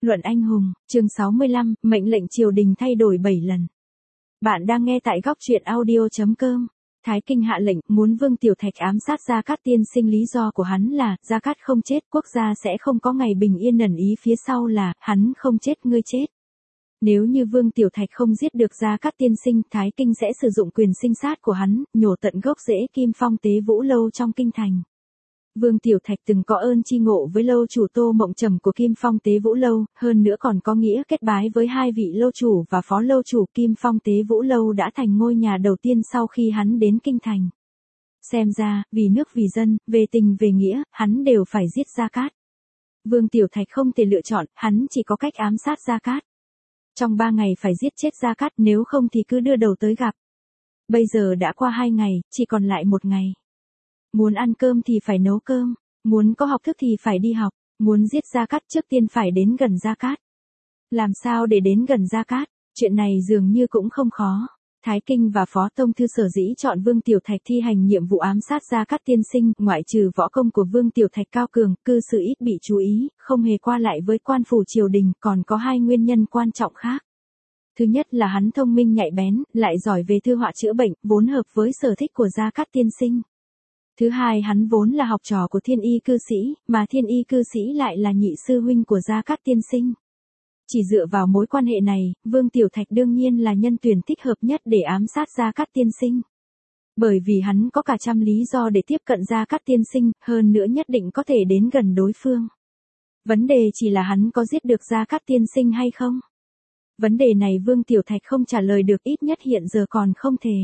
Luận anh hùng, chương 65, mệnh lệnh triều đình thay đổi 7 lần. Bạn đang nghe tại góc truyện audio.com. Thái Kinh hạ lệnh muốn Vương Tiểu Thạch ám sát Gia Cát Tiên Sinh, lý do của hắn là Gia Cát không chết, quốc gia sẽ không có ngày bình yên, ẩn ý phía sau là hắn không chết ngươi chết. Nếu như Vương Tiểu Thạch không giết được Gia Cát Tiên Sinh, Thái Kinh sẽ sử dụng quyền sinh sát của hắn, nhổ tận gốc rễ Kim Phong Tế Vũ Lâu trong kinh thành. Vương Tiểu Thạch từng có ơn chi ngộ với lâu chủ Tô Mộng Trầm của Kim Phong Tế Vũ Lâu, hơn nữa còn có nghĩa kết bái với hai vị lâu chủ và phó lâu chủ. Kim Phong Tế Vũ Lâu đã thành ngôi nhà đầu tiên sau khi hắn đến kinh thành. Xem ra, vì nước vì dân, về tình về nghĩa, hắn đều phải giết Gia Cát. Vương Tiểu Thạch không thể lựa chọn, hắn chỉ có cách ám sát Gia Cát. Trong 3 ngày phải giết chết Gia Cát, nếu không thì cứ đưa đầu tới gặp. Bây giờ đã qua 2 ngày, chỉ còn lại 1 ngày. Muốn ăn cơm thì phải nấu cơm, muốn có học thức thì phải đi học, muốn giết Gia Cát trước tiên phải đến gần Gia Cát. Làm sao để đến gần Gia Cát? Chuyện này dường như cũng không khó. Thái Kinh và Phó Tông Thư sở dĩ chọn Vương Tiểu Thạch thi hành nhiệm vụ ám sát Gia Cát Tiên Sinh, ngoại trừ võ công của Vương Tiểu Thạch cao cường, cư xử ít bị chú ý, không hề qua lại với quan phủ triều đình, còn có 2 nguyên nhân quan trọng khác. Thứ nhất là hắn thông minh nhạy bén, lại giỏi về thư họa chữa bệnh, vốn hợp với sở thích của Gia Cát Tiên Sinh. Thứ hai, hắn vốn là học trò của Thiên Y cư sĩ, mà Thiên Y cư sĩ lại là nhị sư huynh của Gia Cát Tiên Sinh. Chỉ dựa vào mối quan hệ này, Vương Tiểu Thạch đương nhiên là nhân tuyển thích hợp nhất để ám sát Gia Cát Tiên Sinh. Bởi vì hắn có cả trăm lý do để tiếp cận Gia Cát Tiên Sinh, hơn nữa nhất định có thể đến gần đối phương. Vấn đề chỉ là hắn có giết được Gia Cát Tiên Sinh hay không? Vấn đề này Vương Tiểu Thạch không trả lời được, ít nhất hiện giờ còn không thể.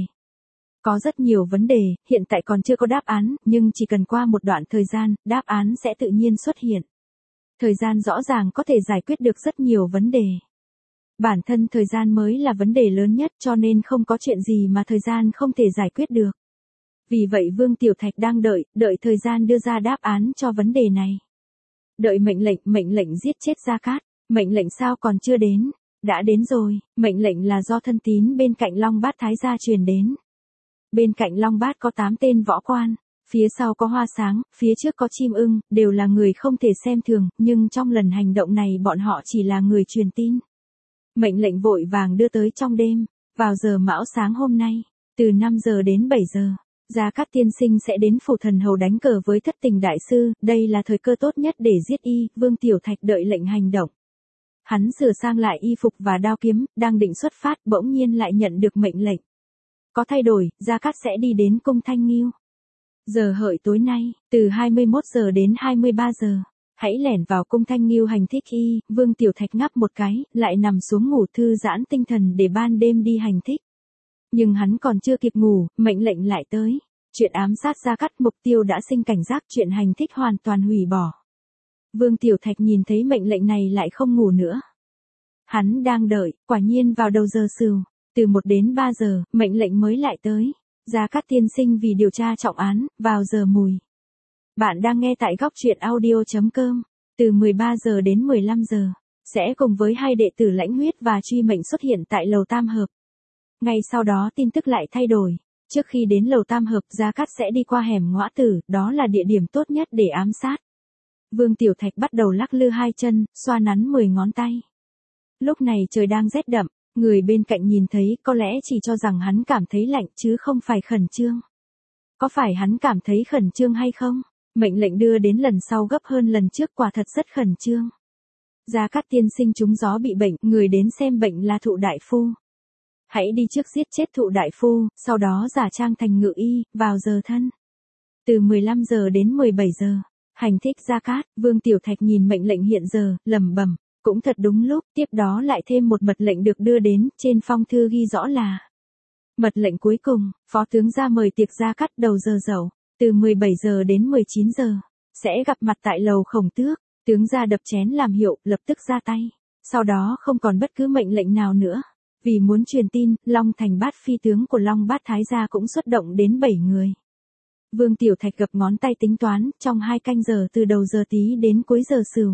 Có rất nhiều vấn đề, hiện tại còn chưa có đáp án, nhưng chỉ cần qua một đoạn thời gian, đáp án sẽ tự nhiên xuất hiện. Thời gian rõ ràng có thể giải quyết được rất nhiều vấn đề. Bản thân thời gian mới là vấn đề lớn nhất, cho nên không có chuyện gì mà thời gian không thể giải quyết được. Vì vậy Vương Tiểu Thạch đang đợi thời gian đưa ra đáp án cho vấn đề này. Đợi mệnh lệnh giết chết Gia Cát. Mệnh lệnh sao còn chưa đến? Đã đến rồi, mệnh lệnh là do thân tín bên cạnh Long Bát Thái gia truyền đến. Bên cạnh Long Bát có 8 tên võ quan, phía sau có Hoa Sáng, phía trước có Chim Ưng, đều là người không thể xem thường, nhưng trong lần hành động này bọn họ chỉ là người truyền tin. Mệnh lệnh vội vàng đưa tới trong đêm, vào giờ mão sáng hôm nay, từ 5 giờ đến 7 giờ, Gia Cát Tiên Sinh sẽ đến phủ thần hầu đánh cờ với Thất Tình đại sư, đây là thời cơ tốt nhất để giết y. Vương Tiểu Thạch đợi lệnh hành động. Hắn sửa sang lại y phục và đao kiếm, đang định xuất phát, bỗng nhiên lại nhận được mệnh lệnh. Có thay đổi, Gia Cát sẽ đi đến cung Thanh Nghiêu. Giờ hợi tối nay, từ 21 giờ đến 23 giờ, hãy lẻn vào cung Thanh Nghiêu hành thích y. Vương Tiểu Thạch ngáp một cái, lại nằm xuống ngủ thư giãn tinh thần để ban đêm đi hành thích. Nhưng hắn còn chưa kịp ngủ, mệnh lệnh lại tới. Chuyện ám sát Gia Cát, mục tiêu đã sinh cảnh giác, chuyện hành thích hoàn toàn hủy bỏ. Vương Tiểu Thạch nhìn thấy mệnh lệnh này lại không ngủ nữa. Hắn đang đợi, quả nhiên vào đầu giờ sửu. Từ 1 đến 3 giờ, mệnh lệnh mới lại tới. Gia Cát Tiên Sinh vì điều tra trọng án, vào giờ mùi. Bạn đang nghe tại góc truyện audio.com. Từ 13 giờ đến 15 giờ, sẽ cùng với 2 đệ tử Lãnh Huyết và Truy Mệnh xuất hiện tại lầu Tam Hợp. Ngay sau đó tin tức lại thay đổi. Trước khi đến lầu Tam Hợp, Gia Cát sẽ đi qua hẻm Ngõa Tử, đó là địa điểm tốt nhất để ám sát. Vương Tiểu Thạch bắt đầu lắc lư 2 chân, xoa nắn 10 ngón tay. Lúc này trời đang rét đậm. Người bên cạnh nhìn thấy có lẽ chỉ cho rằng hắn cảm thấy lạnh chứ không phải khẩn trương. Có phải hắn cảm thấy khẩn trương hay không? Mệnh lệnh đưa đến lần sau gấp hơn lần trước, quả thật rất khẩn trương. Gia Cát Tiên Sinh trúng gió bị bệnh, người đến xem bệnh là Thụ đại phu. Hãy đi trước giết chết Thụ đại phu, sau đó giả trang thành ngự y, vào giờ thân. Từ 15 giờ đến 17 giờ, hành thích Gia Cát. Vương Tiểu Thạch nhìn mệnh lệnh hiện giờ, lẩm bẩm. Cũng thật đúng lúc, tiếp đó lại thêm một mật lệnh được đưa đến, trên phong thư ghi rõ là mật lệnh cuối cùng, phó tướng ra mời tiệc Gia Cát đầu giờ dậu, từ 17 giờ đến 19 giờ, sẽ gặp mặt tại lầu Khổng Tước. Tướng ra đập chén làm hiệu, lập tức ra tay. Sau đó không còn bất cứ mệnh lệnh nào nữa. Vì muốn truyền tin, Long Thành Bát phi tướng của Long Bát Thái gia cũng xuất động đến 7 người. Vương Tiểu Thạch gập ngón tay tính toán, trong 2 canh giờ từ đầu giờ tí đến cuối giờ sửu.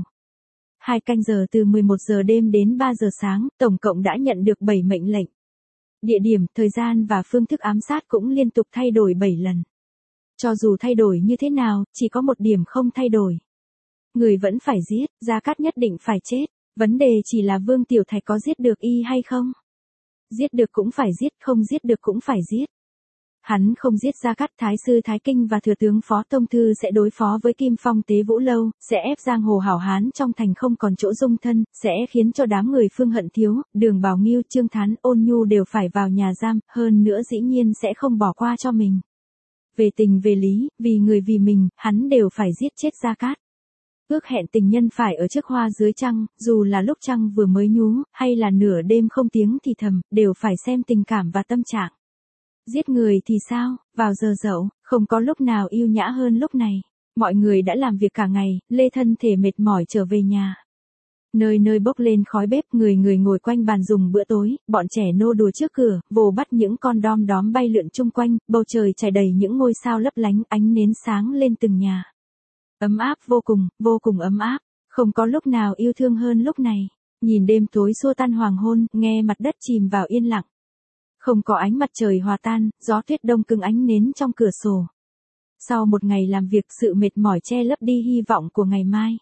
2 canh giờ từ 11 giờ đêm đến 3 giờ sáng, tổng cộng đã nhận được 7 mệnh lệnh. Địa điểm, thời gian và phương thức ám sát cũng liên tục thay đổi 7 lần. Cho dù thay đổi như thế nào, chỉ có một điểm không thay đổi. Người vẫn phải giết, Gia Cát nhất định phải chết. Vấn đề chỉ là Vương Tiểu Thạch có giết được y hay không? Giết được cũng phải giết, không giết được cũng phải giết. Hắn không giết Gia Cát, Thái sư Thái Kinh và thừa tướng Phó Tông Thư sẽ đối phó với Kim Phong Tế Vũ Lâu, sẽ ép giang hồ hảo hán trong thành không còn chỗ dung thân, sẽ khiến cho đám người Phương Hận Thiếu, Đường Bảo Nghiêu, Trương Thán, Ôn Nhu đều phải vào nhà giam, hơn nữa dĩ nhiên sẽ không bỏ qua cho mình. Về tình về lý, vì người vì mình, hắn đều phải giết chết Gia Cát. Ước hẹn tình nhân phải ở trước hoa dưới trăng, dù là lúc trăng vừa mới nhú, hay là nửa đêm không tiếng thì thầm, đều phải xem tình cảm và tâm trạng. Giết người thì sao, vào giờ dậu, không có lúc nào yêu nhã hơn lúc này. Mọi người đã làm việc cả ngày, lê thân thể mệt mỏi trở về nhà. Nơi nơi bốc lên khói bếp, người người ngồi quanh bàn dùng bữa tối, bọn trẻ nô đùa trước cửa, vồ bắt những con đom đóm bay lượn chung quanh, bầu trời trải đầy những ngôi sao lấp lánh, ánh nến sáng lên từng nhà. Ấm áp vô cùng ấm áp, không có lúc nào yêu thương hơn lúc này. Nhìn đêm tối xua tan hoàng hôn, nghe mặt đất chìm vào yên lặng. Không có ánh mặt trời hòa tan, gió tuyết đông cứng ánh nến trong cửa sổ. Sau một ngày làm việc, sự mệt mỏi che lấp đi hy vọng của ngày mai.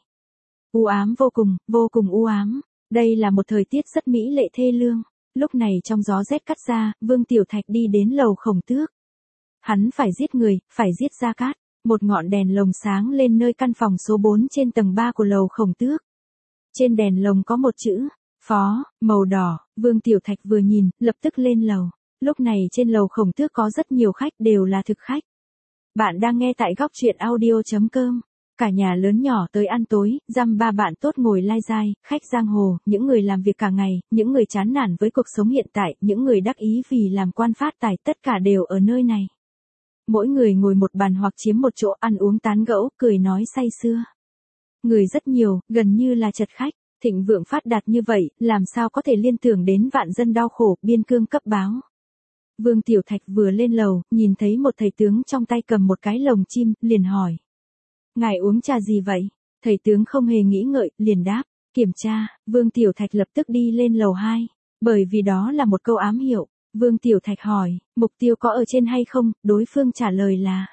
U ám vô cùng u ám. Đây là một thời tiết rất mỹ lệ thê lương. Lúc này trong gió rét cắt ra, Vương Tiểu Thạch đi đến lầu Khổng Tước. Hắn phải giết người, phải giết Gia Cát. Một ngọn đèn lồng sáng lên nơi căn phòng số 4 trên tầng 3 của lầu Khổng Tước. Trên đèn lồng có một chữ, Phó, màu đỏ. Vương Tiểu Thạch vừa nhìn, lập tức lên lầu. Lúc này trên lầu Khổng Tước có rất nhiều khách, đều là thực khách. Bạn đang nghe tại góc truyện audio.com. Cả nhà lớn nhỏ tới ăn tối, dăm ba bạn tốt ngồi lai dai, khách giang hồ, những người làm việc cả ngày, những người chán nản với cuộc sống hiện tại, những người đắc ý vì làm quan phát tài, tất cả đều ở nơi này. Mỗi người ngồi một bàn hoặc chiếm một chỗ ăn uống tán gẫu, cười nói say sưa. Người rất nhiều, gần như là chật khách. Thịnh vượng phát đạt như vậy, làm sao có thể liên tưởng đến vạn dân đau khổ, biên cương cấp báo. Vương Tiểu Thạch vừa lên lầu, nhìn thấy một thầy tướng trong tay cầm một cái lồng chim, liền hỏi. Ngài uống trà gì vậy? Thầy tướng không hề nghĩ ngợi, liền đáp. Kiểm tra. Vương Tiểu Thạch lập tức đi lên lầu 2. Bởi vì đó là một câu ám hiệu. Vương Tiểu Thạch hỏi, mục tiêu có ở trên hay không? Đối phương trả lời là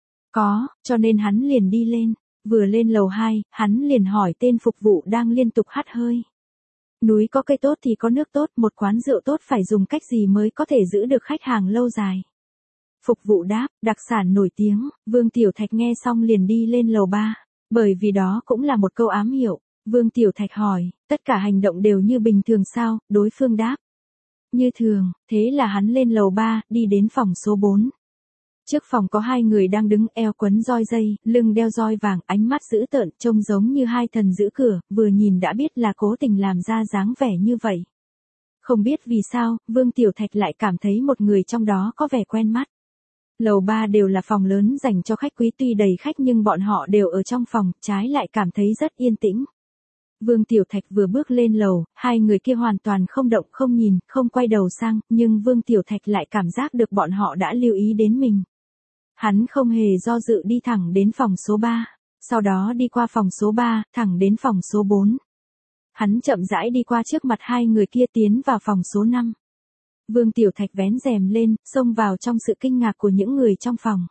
có, cho nên hắn liền đi lên. Vừa lên lầu 2, hắn liền hỏi tên phục vụ đang liên tục hắt hơi. Núi có cây tốt thì có nước tốt, một quán rượu tốt phải dùng cách gì mới có thể giữ được khách hàng lâu dài? Phục vụ đáp, đặc sản nổi tiếng. Vương Tiểu Thạch nghe xong liền đi lên lầu 3. Bởi vì đó cũng là một câu ám hiệu. Vương Tiểu Thạch hỏi, tất cả hành động đều như bình thường sao? Đối phương đáp. Như thường, thế là hắn lên lầu 3, đi đến phòng số 4. Trước phòng có hai người đang đứng, eo quấn roi dây, lưng đeo roi vàng, ánh mắt dữ tợn, trông giống như hai thần giữ cửa, vừa nhìn đã biết là cố tình làm ra dáng vẻ như vậy. Không biết vì sao, Vương Tiểu Thạch lại cảm thấy một người trong đó có vẻ quen mắt. Lầu 3 đều là phòng lớn dành cho khách quý, tuy đầy khách nhưng bọn họ đều ở trong phòng, trái lại cảm thấy rất yên tĩnh. Vương Tiểu Thạch vừa bước lên lầu, hai người kia hoàn toàn không động không nhìn, không quay đầu sang, nhưng Vương Tiểu Thạch lại cảm giác được bọn họ đã lưu ý đến mình. Hắn không hề do dự đi thẳng đến phòng số 3, sau đó đi qua phòng số 3, thẳng đến phòng số 4. Hắn chậm rãi đi qua trước mặt hai người kia tiến vào phòng số 5. Vương Tiểu Thạch vén rèm lên, xông vào trong sự kinh ngạc của những người trong phòng.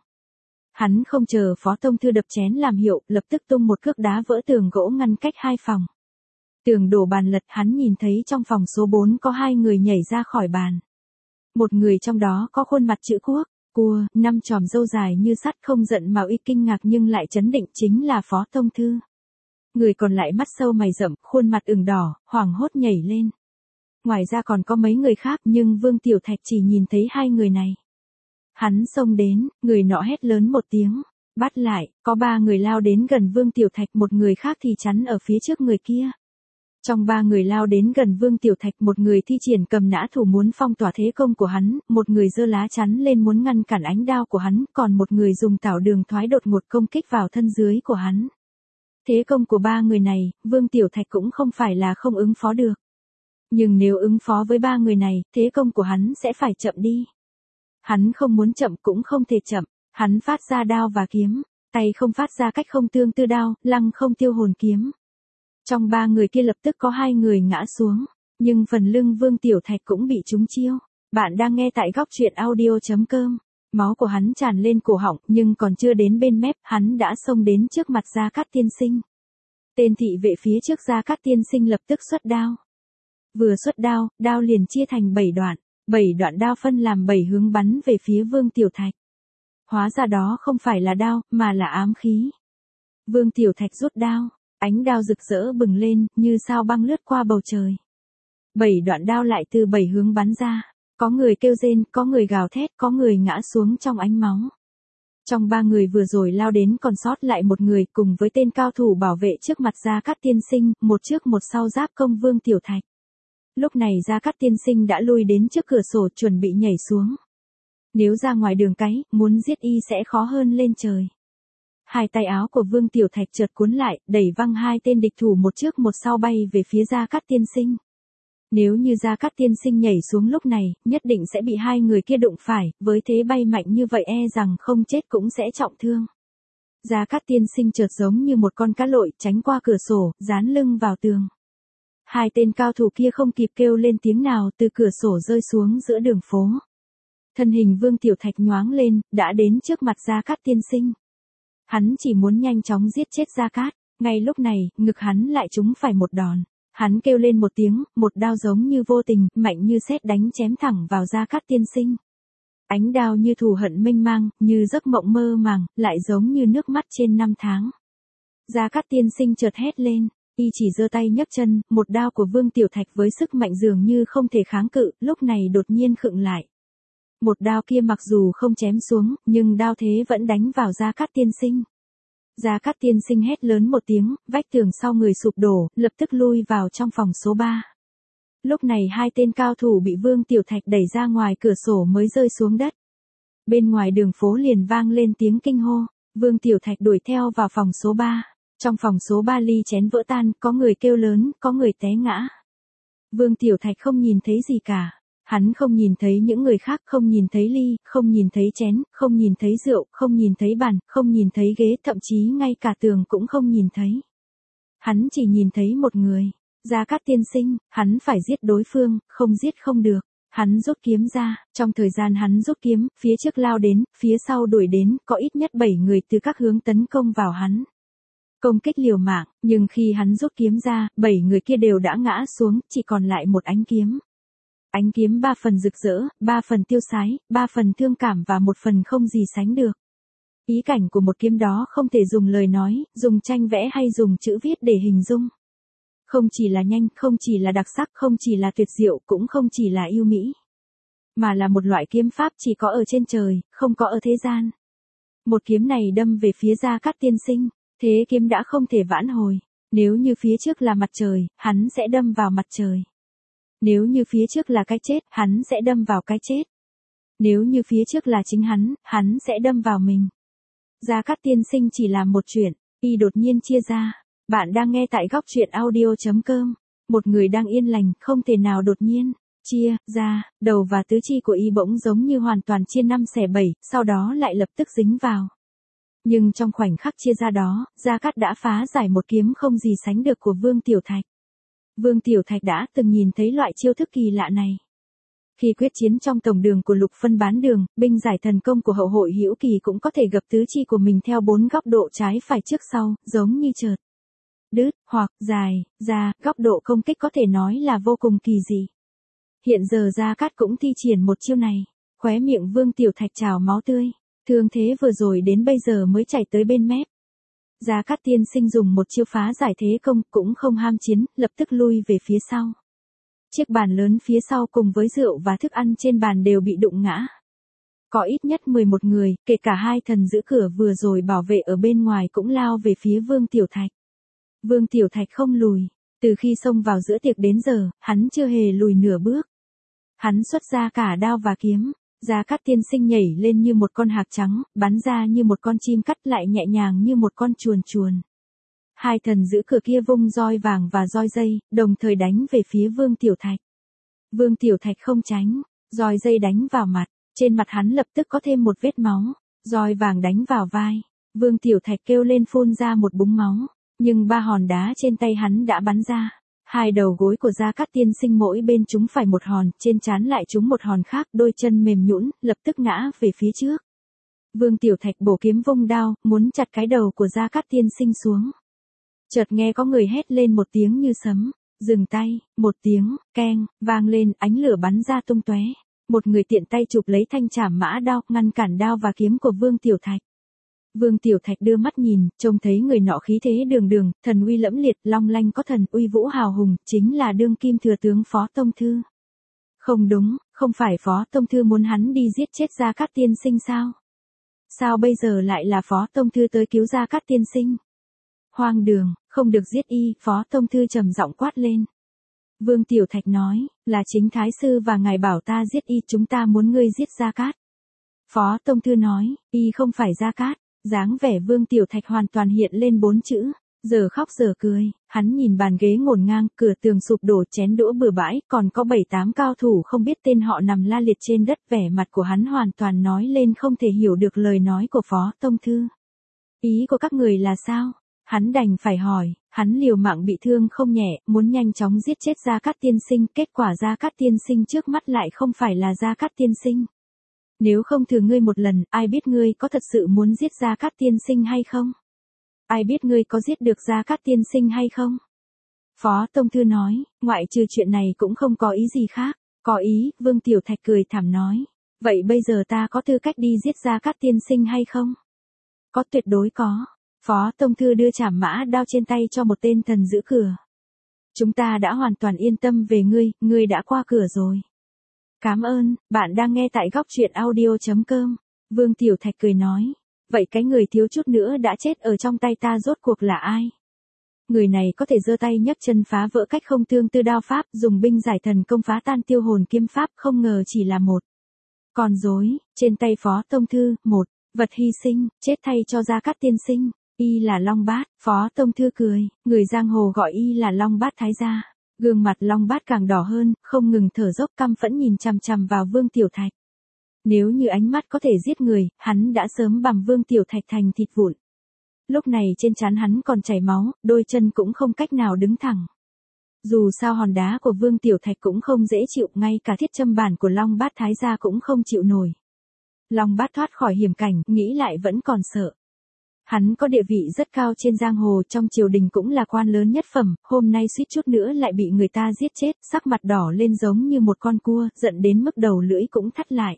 Hắn không chờ Phó Tông Thư đập chén làm hiệu, lập tức tung một cước đá vỡ tường gỗ ngăn cách hai phòng. Tường đổ bàn lật, hắn nhìn thấy trong phòng số 4 có hai người nhảy ra khỏi bàn. Một người trong đó có khuôn mặt chữ quốc, cua, năm chòm râu dài như sắt, không giận mà uy, kinh ngạc nhưng lại chấn định, chính là Phó Tông Thư. Người còn lại mắt sâu mày rậm, khuôn mặt ửng đỏ, hoảng hốt nhảy lên. Ngoài ra còn có mấy người khác nhưng Vương Tiểu Thạch chỉ nhìn thấy hai người này. Hắn xông đến, người nọ hét lớn một tiếng. Bắt lại, có ba người lao đến gần Vương Tiểu Thạch, một người khác thì chắn ở phía trước người kia. Trong ba người lao đến gần Vương Tiểu Thạch, một người thi triển cầm nã thủ muốn phong tỏa thế công của hắn, một người giơ lá chắn lên muốn ngăn cản ánh đao của hắn, còn một người dùng tảo đường thoái đột ngột công kích vào thân dưới của hắn. Thế công của ba người này, Vương Tiểu Thạch cũng không phải là không ứng phó được. Nhưng nếu ứng phó với ba người này, thế công của hắn sẽ phải chậm đi. Hắn không muốn chậm cũng không thể chậm, hắn phát ra đao và kiếm, tay không phát ra cách không tương tư đao, lăng không tiêu hồn kiếm. Trong ba người kia lập tức có hai người ngã xuống, nhưng phần lưng Vương Tiểu Thạch cũng bị trúng chiêu. Bạn đang nghe tại góc truyện audio.com. Máu của hắn tràn lên cổ họng, nhưng còn chưa đến bên mép, hắn đã xông đến trước mặt Gia Cát tiên sinh. Tên thị vệ phía trước Gia Cát Tiên Sinh lập tức xuất đao. Vừa xuất đao, đao liền chia thành 7 đoạn, 7 đoạn đao phân làm 7 hướng bắn về phía Vương Tiểu Thạch. Hóa ra đó không phải là đao, mà là ám khí. Vương Tiểu Thạch rút đao, ánh đao rực rỡ bừng lên, như sao băng lướt qua bầu trời. 7 đoạn đao lại từ 7 hướng bắn ra, có người kêu rên, có người gào thét, có người ngã xuống trong ánh máu. Trong 3 người vừa rồi lao đến còn sót lại một người cùng với tên cao thủ bảo vệ trước mặt Gia Cát Tiên Sinh, một trước một sau giáp công Vương Tiểu Thạch. Lúc này Gia Cát Tiên Sinh đã lui đến trước cửa sổ chuẩn bị nhảy xuống. Nếu ra ngoài đường cái, muốn giết y sẽ khó hơn lên trời. Hai tay áo của Vương Tiểu Thạch chợt cuốn lại, đẩy văng hai tên địch thủ một trước một sau bay về phía Gia Cát Tiên Sinh. Nếu như Gia Cát Tiên Sinh nhảy xuống lúc này, nhất định sẽ bị hai người kia đụng phải, với thế bay mạnh như vậy e rằng không chết cũng sẽ trọng thương. Gia Cát Tiên Sinh chợt giống như một con cá lội tránh qua cửa sổ, dán lưng vào tường. Hai tên cao thủ kia không kịp kêu lên tiếng nào từ cửa sổ rơi xuống giữa đường phố. Thân hình Vương Tiểu Thạch nhoáng lên, đã đến trước mặt Gia Cát Tiên Sinh. Hắn chỉ muốn nhanh chóng giết chết Gia Cát, ngay lúc này, ngực hắn lại trúng phải một đòn. Hắn kêu lên một tiếng, một đao giống như vô tình, mạnh như sét đánh chém thẳng vào Gia Cát Tiên Sinh. Ánh đao như thù hận mênh mang, như giấc mộng mơ màng, lại giống như nước mắt trên 5 tháng. Gia Cát Tiên Sinh chợt hét lên, y chỉ giơ tay nhấc chân, một đao của Vương Tiểu Thạch với sức mạnh dường như không thể kháng cự, lúc này đột nhiên khựng lại. Một đao kia mặc dù không chém xuống, nhưng đao thế vẫn đánh vào Gia Cát Tiên Sinh. Gia Cát Tiên Sinh hét lớn một tiếng, vách tường sau người sụp đổ, lập tức lui vào trong phòng số 3. Lúc này hai tên cao thủ bị Vương Tiểu Thạch đẩy ra ngoài cửa sổ mới rơi xuống đất. Bên ngoài đường phố liền vang lên tiếng kinh hô, Vương Tiểu Thạch đuổi theo vào phòng số 3. Trong phòng số 3 ly chén vỡ tan, có người kêu lớn, có người té ngã. Vương Tiểu Thạch không nhìn thấy gì cả. Hắn không nhìn thấy những người khác, không nhìn thấy ly, không nhìn thấy chén, không nhìn thấy rượu, không nhìn thấy bàn, không nhìn thấy ghế, thậm chí ngay cả tường cũng không nhìn thấy. Hắn chỉ nhìn thấy một người, Gia Cát Tiên Sinh, hắn phải giết đối phương, không giết không được. Hắn rút kiếm ra, trong thời gian hắn rút kiếm, phía trước lao đến, phía sau đuổi đến, có ít nhất 7 người từ các hướng tấn công vào hắn. Công kích liều mạng, nhưng khi hắn rút kiếm ra, 7 người kia đều đã ngã xuống, chỉ còn lại một ánh kiếm. Ánh kiếm 3 phần rực rỡ, 3 phần tiêu sái, 3 phần thương cảm và 1 phần không gì sánh được. Ý cảnh của một kiếm đó không thể dùng lời nói, dùng tranh vẽ hay dùng chữ viết để hình dung. Không chỉ là nhanh, không chỉ là đặc sắc, không chỉ là tuyệt diệu, cũng không chỉ là yêu mỹ. Mà là một loại kiếm pháp chỉ có ở trên trời, không có ở thế gian. Một kiếm này đâm về phía Gia Cát Tiên Sinh, thế kiếm đã không thể vãn hồi. Nếu như phía trước là mặt trời, hắn sẽ đâm vào mặt trời. Nếu như phía trước là cái chết, hắn sẽ đâm vào cái chết. Nếu như phía trước là chính hắn sẽ đâm vào mình. Gia Cát Tiên Sinh chỉ làm một chuyện, y đột nhiên chia ra. Bạn đang nghe tại góc truyện audio.com. Một người đang yên lành, không thể nào đột nhiên chia ra, đầu và tứ chi của y bỗng giống như hoàn toàn chia 5 xẻ 7, sau đó lại lập tức dính vào. Nhưng trong khoảnh khắc chia ra đó, Gia Cát đã phá giải một kiếm không gì sánh được của Vương Tiểu Thạch. Vương Tiểu Thạch đã từng nhìn thấy loại chiêu thức kỳ lạ này. Khi quyết chiến trong tổng đường của Lục Phân Bán Đường, binh giải thần công của Hậu Hội Hữu Kỳ cũng có thể gập tứ chi của mình theo 4 góc độ trái phải trước sau, giống như chợt đứt, hoặc dài, ra, góc độ công kích có thể nói là vô cùng kỳ dị. Hiện giờ Gia Cát cũng thi triển một chiêu này, khóe miệng Vương Tiểu Thạch trào máu tươi, thương thế vừa rồi đến bây giờ mới chảy tới bên mép. Gia Cát Tiên Sinh dùng một chiêu phá giải thế công, cũng không ham chiến, lập tức lui về phía sau. Chiếc bàn lớn phía sau cùng với rượu và thức ăn trên bàn đều bị đụng ngã. Có ít nhất 11 người, kể cả hai thần giữ cửa vừa rồi bảo vệ ở bên ngoài cũng lao về phía Vương Tiểu Thạch. Vương Tiểu Thạch không lùi, từ khi xông vào giữa tiệc đến giờ, hắn chưa hề lùi nửa bước. Hắn xuất ra cả đao và kiếm. Gia Cát Tiên Sinh nhảy lên như một con hạc trắng, bắn ra như một con chim cắt, lại nhẹ nhàng như một con chuồn chuồn. Hai thần giữ cửa kia vung roi vàng và roi dây, đồng thời đánh về phía Vương Tiểu Thạch. Vương Tiểu Thạch không tránh, roi dây đánh vào mặt, trên mặt hắn lập tức có thêm một vết máu, roi vàng đánh vào vai. Vương Tiểu Thạch kêu lên phun ra một búng máu, nhưng 3 hòn đá trên tay hắn đã bắn ra. Hai đầu gối của Gia Cát Tiên Sinh mỗi bên trúng phải một hòn, trên trán lại trúng một hòn khác, đôi chân mềm nhũn, lập tức ngã về phía trước. Vương Tiểu Thạch bổ kiếm vung đao, muốn chặt cái đầu của Gia Cát Tiên Sinh xuống. Chợt nghe có người hét lên một tiếng như sấm, dừng tay, một tiếng, keng, vang lên, ánh lửa bắn ra tung tóe. Một người tiện tay chụp lấy thanh trảm mã đao, ngăn cản đao và kiếm của Vương Tiểu Thạch. Vương Tiểu Thạch đưa mắt nhìn, trông thấy người nọ khí thế đường đường, thần uy lẫm liệt, long lanh có thần, uy vũ hào hùng, chính là đương kim thừa tướng Phó Tông Thư. Không đúng, không phải Phó Tông Thư muốn hắn đi giết chết Gia Cát tiên sinh sao? Sao bây giờ lại là Phó Tông Thư tới cứu Gia Cát tiên sinh? Hoang đường, không được giết y, Phó Tông Thư trầm giọng quát lên. Vương Tiểu Thạch nói, là chính Thái Sư và ngài bảo ta giết y, chúng ta muốn ngươi giết Gia Cát. Phó Tông Thư nói, y không phải Gia Cát. Dáng vẻ Vương Tiểu Thạch hoàn toàn hiện lên 4 chữ, giờ khóc giờ cười, hắn nhìn bàn ghế ngổn ngang, cửa tường sụp đổ, chén đũa bừa bãi, còn có 7-8 cao thủ không biết tên họ nằm la liệt trên đất, vẻ mặt của hắn hoàn toàn nói lên không thể hiểu được lời nói của Phó Tông Thư. Ý của các người là sao? Hắn đành phải hỏi, hắn liều mạng bị thương không nhẹ, muốn nhanh chóng giết chết Gia Cát tiên sinh, kết quả Gia Cát tiên sinh trước mắt lại không phải là Gia Cát tiên sinh. Nếu không thử ngươi một lần, ai biết ngươi có thật sự muốn giết Gia Cát tiên sinh hay không? Ai biết ngươi có giết được Gia Cát tiên sinh hay không? Phó Tông Thư nói, ngoại trừ chuyện này cũng không có ý gì khác. Có ý, Vương Tiểu Thạch cười thảm nói. Vậy bây giờ ta có tư cách đi giết Gia Cát tiên sinh hay không? Có, tuyệt đối có. Phó Tông Thư đưa trảm mã đao trên tay cho một tên thần giữ cửa. Chúng ta đã hoàn toàn yên tâm về ngươi đã qua cửa rồi. Cảm ơn, bạn đang nghe tại góc truyện audio.com. Vương Tiểu Thạch cười nói. Vậy cái người thiếu chút nữa đã chết ở trong tay ta rốt cuộc là ai? Người này có thể giơ tay nhấc chân phá vỡ cách không thương tư đao pháp, dùng binh giải thần công phá tan tiêu hồn kiếm pháp, không ngờ chỉ là một con rối trên tay Phó Tông Thư, một vật hy sinh, chết thay cho Gia Cát tiên sinh. Y là Long Bát, Phó Tông Thư cười, người giang hồ gọi y là Long Bát Thái gia. Gương mặt Long Bát càng đỏ hơn, không ngừng thở dốc, căm phẫn nhìn chằm chằm vào Vương Tiểu Thạch. Nếu như ánh mắt có thể giết người, hắn đã sớm bằm Vương Tiểu Thạch thành thịt vụn. Lúc này trên trán hắn còn chảy máu, đôi chân cũng không cách nào đứng thẳng. Dù sao hòn đá của Vương Tiểu Thạch cũng không dễ chịu, ngay cả thiết châm bản của Long Bát Thái gia cũng không chịu nổi. Long Bát thoát khỏi hiểm cảnh, nghĩ lại vẫn còn sợ. Hắn có địa vị rất cao trên giang hồ, trong triều đình cũng là quan lớn nhất phẩm, hôm nay suýt chút nữa lại bị người ta giết chết, sắc mặt đỏ lên giống như một con cua, giận đến mức đầu lưỡi cũng thắt lại.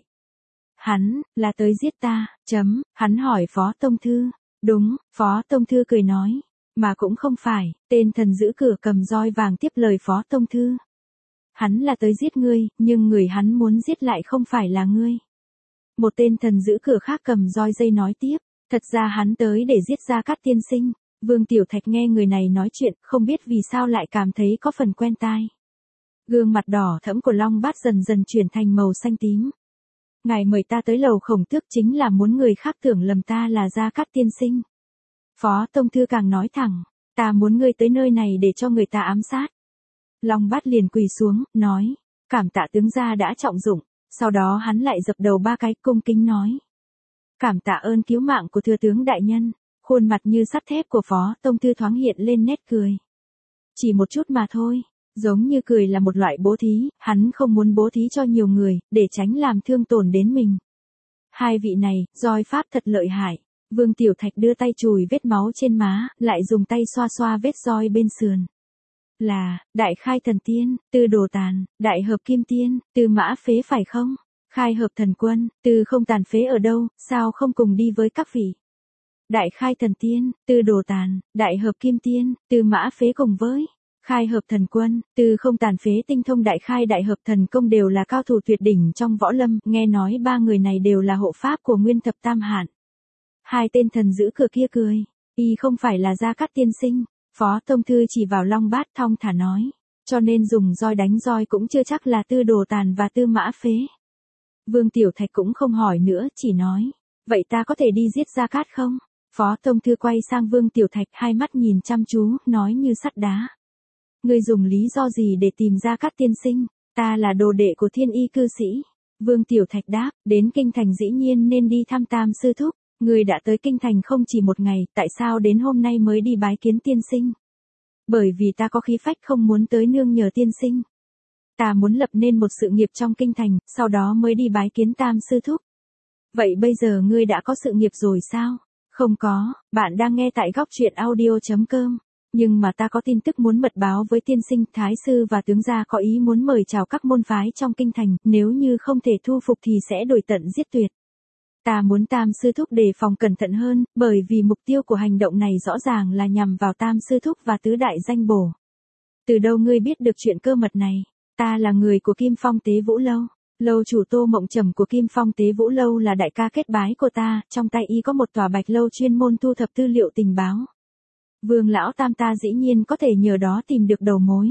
Hắn, là tới giết ta, hắn hỏi Phó Tông Thư. Đúng, Phó Tông Thư cười nói. Mà cũng không phải, tên thần giữ cửa cầm roi vàng tiếp lời Phó Tông Thư. Hắn là tới giết ngươi, nhưng người hắn muốn giết lại không phải là ngươi. Một tên thần giữ cửa khác cầm roi dây nói tiếp. Thật ra hắn tới để giết Gia Cát tiên sinh. Vương Tiểu Thạch nghe người này nói chuyện, không biết vì sao lại cảm thấy có phần quen tai. Gương mặt đỏ thẫm của Long Bát dần dần chuyển thành màu xanh tím. Ngài mời ta tới lầu Khổng Tước chính là muốn người khác tưởng lầm ta là Gia Cát tiên sinh. Phó Tông Thư càng nói thẳng, ta muốn ngươi tới nơi này để cho người ta ám sát. Long Bát liền quỳ xuống, nói, cảm tạ tướng gia đã trọng dụng. Sau đó hắn lại dập đầu 3 cái, cung kính nói. Cảm tạ ơn cứu mạng của thừa tướng đại nhân. Khuôn mặt như sắt thép của Phó Tông Thư thoáng hiện lên nét cười. Chỉ một chút mà thôi, giống như cười là một loại bố thí, hắn không muốn bố thí cho nhiều người, để tránh làm thương tổn đến mình. Hai vị này, roi pháp thật lợi hại. Vương Tiểu Thạch đưa tay chùi vết máu trên má, lại dùng tay xoa xoa vết roi bên sườn. Là, Đại Khai Thần Tiên, Tư Đồ Tàn, Đại Hợp Kim Tiên, Tư Mã Phế phải không? Khai Hợp Thần Quân, Tư Không Tàn Phế ở đâu, sao không cùng đi với các vị? Đại Khai Thần Tiên, Tư Đồ Tàn, Đại Hợp Kim Tiên, Tư Mã Phế cùng với Khai Hợp Thần Quân, Tư Không Tàn Phế tinh thông Đại Khai Đại Hợp Thần Công đều là cao thủ tuyệt đỉnh trong võ lâm, nghe nói 3 người này đều là hộ pháp của Nguyên Thập Tam Hạn. Hai tên thần giữ cửa kia cười, y không phải là Gia Cát tiên sinh. Phó Tông Thư chỉ vào Long Bát thong thả nói, cho nên dùng roi đánh roi cũng chưa chắc là Tư Đồ Tàn và Tư Mã Phế. Vương Tiểu Thạch cũng không hỏi nữa, chỉ nói, vậy ta có thể đi giết Gia Cát không? Phó Tông Thư quay sang Vương Tiểu Thạch, hai mắt nhìn chăm chú, nói như sắt đá. Ngươi dùng lý do gì để tìm Gia Cát tiên sinh? Ta là đồ đệ của Thiên Y cư sĩ. Vương Tiểu Thạch đáp, đến kinh thành dĩ nhiên nên đi thăm Tam sư thúc. Ngươi đã tới kinh thành không chỉ một ngày, tại sao đến hôm nay mới đi bái kiến tiên sinh? Bởi vì ta có khí phách không muốn tới nương nhờ tiên sinh. Ta muốn lập nên một sự nghiệp trong kinh thành, sau đó mới đi bái kiến Tam sư thúc. Vậy bây giờ ngươi đã có sự nghiệp rồi sao? Không có, bạn đang nghe tại góc truyện audio.com. Nhưng mà ta có tin tức muốn mật báo với tiên sinh, thái sư và tướng gia có ý muốn mời chào các môn phái trong kinh thành, nếu như không thể thu phục thì sẽ đổi tận giết tuyệt. Ta muốn Tam sư thúc đề phòng cẩn thận hơn, bởi vì mục tiêu của hành động này rõ ràng là nhằm vào Tam sư thúc và tứ đại danh bổ. Từ đâu ngươi biết được chuyện cơ mật này? Ta là người của Kim Phong Tế Vũ Lâu. Lâu chủ Tô Mộng Trầm của Kim Phong Tế Vũ Lâu là đại ca kết bái của ta, trong tay y có một tòa bạch lâu chuyên môn thu thập tư liệu tình báo. Vương lão tam ta dĩ nhiên có thể nhờ đó tìm được đầu mối.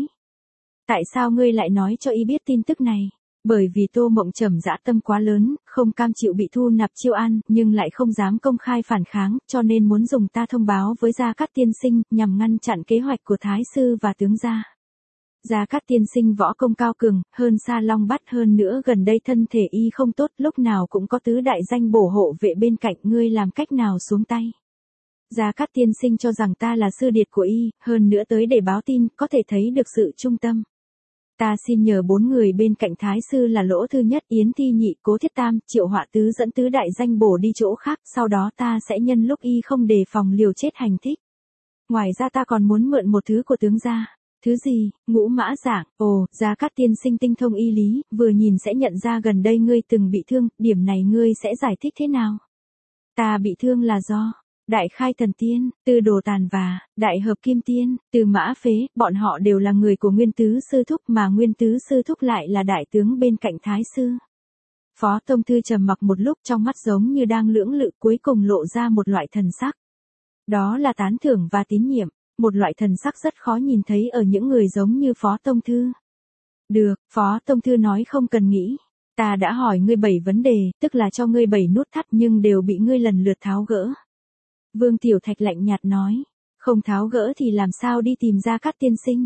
Tại sao ngươi lại nói cho y biết tin tức này? Bởi vì Tô Mộng Trầm dã tâm quá lớn, không cam chịu bị thu nạp chiêu an, nhưng lại không dám công khai phản kháng, cho nên muốn dùng ta thông báo với Gia Cát tiên sinh, nhằm ngăn chặn kế hoạch của thái sư và tướng gia. Gia Cát tiên sinh võ công cao cường, hơn xa Long Bát, hơn nữa gần đây thân thể y không tốt, lúc nào cũng có tứ đại danh bổ hộ vệ bên cạnh, ngươi làm cách nào xuống tay? Gia Cát tiên sinh cho rằng ta là sư điệt của y, hơn nữa tới để báo tin, có thể thấy được sự trung tâm. Ta xin nhờ 4 người bên cạnh thái sư là Lỗ Thư Nhất, Yến Thi Nhị, Cố Thiết Tam, Triệu Họa Tứ dẫn tứ đại danh bổ đi chỗ khác, sau đó ta sẽ nhân lúc y không đề phòng liều chết hành thích. Ngoài ra ta còn muốn mượn một thứ của tướng gia. Thứ gì? Ngũ mã dạng. Ồ, Gia Cát tiên sinh tinh thông y lý, vừa nhìn sẽ nhận ra gần đây ngươi từng bị thương, điểm này ngươi sẽ giải thích thế nào? Ta bị thương là do Đại Khai Thần Tiên, Tư Đồ Tàn và Đại Hợp Kim Tiên, Từ Mã Phế, bọn họ đều là người của Nguyên Tứ sư thúc, mà Nguyên Tứ sư thúc lại là đại tướng bên cạnh thái sư. Phó Tông Thư trầm mặc một lúc, trong mắt giống như đang lưỡng lự, cuối cùng lộ ra một loại thần sắc. Đó là tán thưởng và tín nhiệm, một loại thần sắc rất khó nhìn thấy ở những người giống như Phó Tông Thư. Được, Phó Tông Thư nói không cần nghĩ. Ta đã hỏi ngươi 7 vấn đề, tức là cho ngươi 7 nút thắt, nhưng đều bị ngươi lần lượt tháo gỡ. Vương Tiểu Thạch lạnh nhạt nói, không tháo gỡ thì làm sao đi tìm Gia Cát tiên sinh.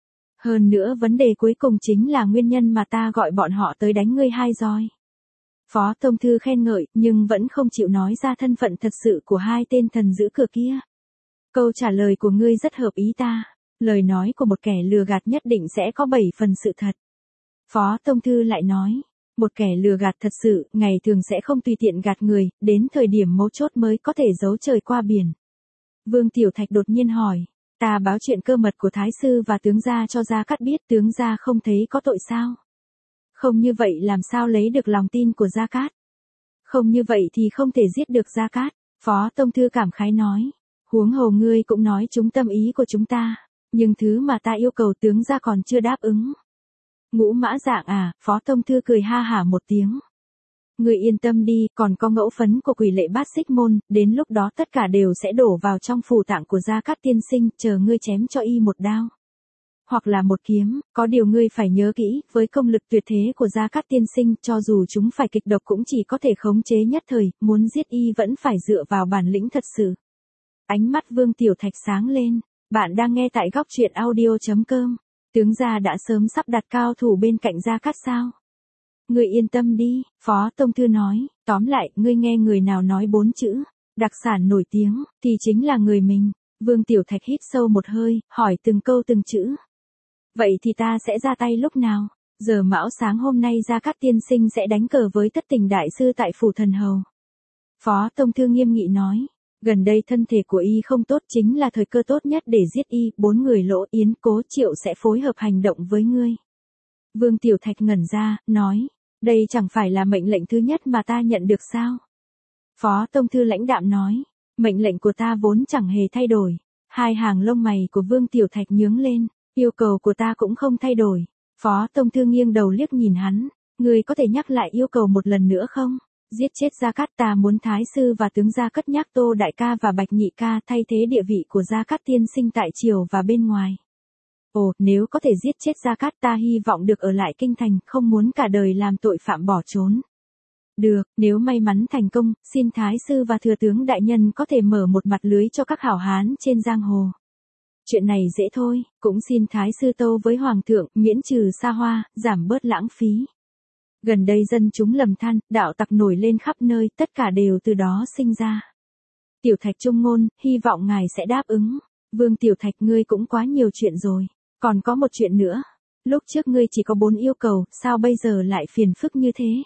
Hơn nữa vấn đề cuối cùng chính là nguyên nhân mà ta gọi bọn họ tới đánh ngươi 2 roi. Phó Tông Thư khen ngợi, nhưng vẫn không chịu nói ra thân phận thật sự của 2 tên thần giữ cửa kia. Câu trả lời của ngươi rất hợp ý ta. Lời nói của một kẻ lừa gạt nhất định sẽ có 7 phần sự thật. Phó Tông Thư lại nói, một kẻ lừa gạt thật sự, ngày thường sẽ không tùy tiện gạt người, đến thời điểm mấu chốt mới có thể giấu trời qua biển. Vương Tiểu Thạch đột nhiên hỏi, ta báo chuyện cơ mật của thái sư và tướng gia cho Gia Cát biết, tướng gia không thấy có tội sao? Không như vậy làm sao lấy được lòng tin của Gia Cát? Không như vậy thì không thể giết được Gia Cát. Phó Tông Thư cảm khái nói, huống hồ ngươi cũng nói trúng tâm ý của chúng ta, nhưng thứ mà ta yêu cầu tướng gia còn chưa đáp ứng. Ngũ mã dạng à? Phó Tông Thư cười ha hả một tiếng. Ngươi yên tâm đi, còn có ngẫu phấn của Quỷ Lệ Bát Xích Môn, đến lúc đó tất cả đều sẽ đổ vào trong phù tạng của Gia Cát tiên sinh, chờ ngươi chém cho y một đao. Hoặc là một kiếm, có điều ngươi phải nhớ kỹ, với công lực tuyệt thế của Gia Cát tiên sinh, cho dù chúng phải kịch độc cũng chỉ có thể khống chế nhất thời, muốn giết y vẫn phải dựa vào bản lĩnh thật sự. Ánh mắt Vương Tiểu Thạch sáng lên, bạn đang nghe tại góc truyện audio.com. Tướng gia đã sớm sắp đặt cao thủ bên cạnh Gia Cát sao? Ngươi yên tâm đi, Phó Tông Thư nói, tóm lại, ngươi nghe người nào nói 4 chữ, đặc sản nổi tiếng, thì chính là người mình. Vương Tiểu Thạch hít sâu một hơi, hỏi từng câu từng chữ. Vậy thì ta sẽ ra tay lúc nào? Giờ mão sáng hôm nay Gia Cát tiên sinh sẽ đánh cờ với Thất Tình đại sư tại phủ thần hầu. Phó Tông Thư nghiêm nghị nói, gần đây thân thể của y không tốt, chính là thời cơ tốt nhất để giết y, 4 người Lỗ, Yến, Cố, Triệu sẽ phối hợp hành động với ngươi. Vương Tiểu Thạch ngẩn ra, nói, đây chẳng phải là mệnh lệnh thứ nhất mà ta nhận được sao? Phó Tông Thư lãnh đạm nói, mệnh lệnh của ta vốn chẳng hề thay đổi. 2 hàng lông mày của Vương Tiểu Thạch nhướng lên, yêu cầu của ta cũng không thay đổi. Phó Tông Thư nghiêng đầu liếc nhìn hắn, ngươi có thể nhắc lại yêu cầu một lần nữa không? Giết chết Gia Cát, ta muốn thái sư và tướng gia cất nhắc Tô đại ca và Bạch nhị ca, thay thế địa vị của Gia Cát tiên sinh tại triều và bên ngoài. Ồ, nếu có thể giết chết Gia Cát, ta hy vọng được ở lại kinh thành, không muốn cả đời làm tội phạm bỏ trốn. Được, nếu may mắn thành công, xin thái sư và thừa tướng đại nhân có thể mở một mặt lưới cho các hảo hán trên giang hồ. Chuyện này dễ thôi, cũng xin thái sư tâu với hoàng thượng, miễn trừ xa hoa, giảm bớt lãng phí. Gần đây dân chúng lầm than, đạo tặc nổi lên khắp nơi, tất cả đều từ đó sinh ra. Tiểu Thạch trung ngôn, hy vọng ngài sẽ đáp ứng. Vương Tiểu Thạch, ngươi cũng quá nhiều chuyện rồi. Còn có một chuyện nữa. Lúc trước ngươi chỉ có 4 yêu cầu, sao bây giờ lại phiền phức như thế?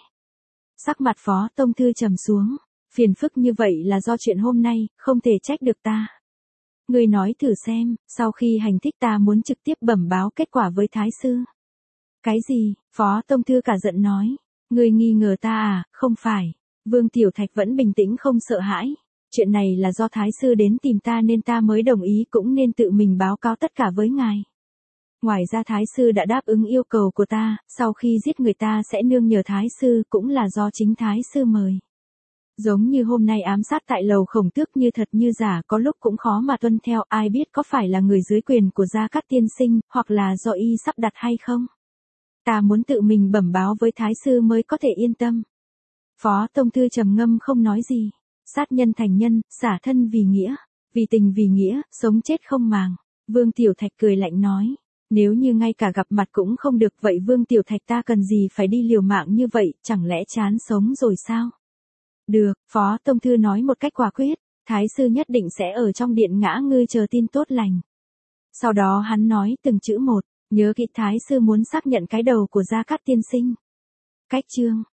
Sắc mặt Phó Tông Thư trầm xuống. Phiền phức như vậy là do chuyện hôm nay, không thể trách được ta. Ngươi nói thử xem, sau khi hành thích ta muốn trực tiếp bẩm báo kết quả với Thái sư. Cái gì? Phó Tông Thư cả giận nói. Ngươi nghi ngờ ta à? Không phải. Vương Tiểu Thạch vẫn bình tĩnh không sợ hãi. Chuyện này là do Thái sư đến tìm ta nên ta mới đồng ý, cũng nên tự mình báo cáo tất cả với ngài. Ngoài ra Thái sư đã đáp ứng yêu cầu của ta, sau khi giết người ta sẽ nương nhờ Thái sư, cũng là do chính Thái sư mời. Giống như hôm nay ám sát tại lầu Khổng Tước như thật như giả, có lúc cũng khó mà tuân theo, ai biết có phải là người dưới quyền của Gia Cát tiên sinh, hoặc là do y sắp đặt hay không. Ta muốn tự mình bẩm báo với Thái sư mới có thể yên tâm. Phó Tông Thư trầm ngâm không nói gì. Sát nhân thành nhân, xả thân vì nghĩa, vì tình vì nghĩa, sống chết không màng. Vương Tiểu Thạch cười lạnh nói. Nếu như ngay cả gặp mặt cũng không được, vậy Vương Tiểu Thạch ta cần gì phải đi liều mạng như vậy, chẳng lẽ chán sống rồi sao? Được, Phó Tông Thư nói một cách quả quyết, Thái sư nhất định sẽ ở trong điện ngã ngươi chờ tin tốt lành. Sau đó hắn nói từng chữ một, nhớ kỹ Thái sư muốn xác nhận cái đầu của Gia Cát tiên sinh. Cách chương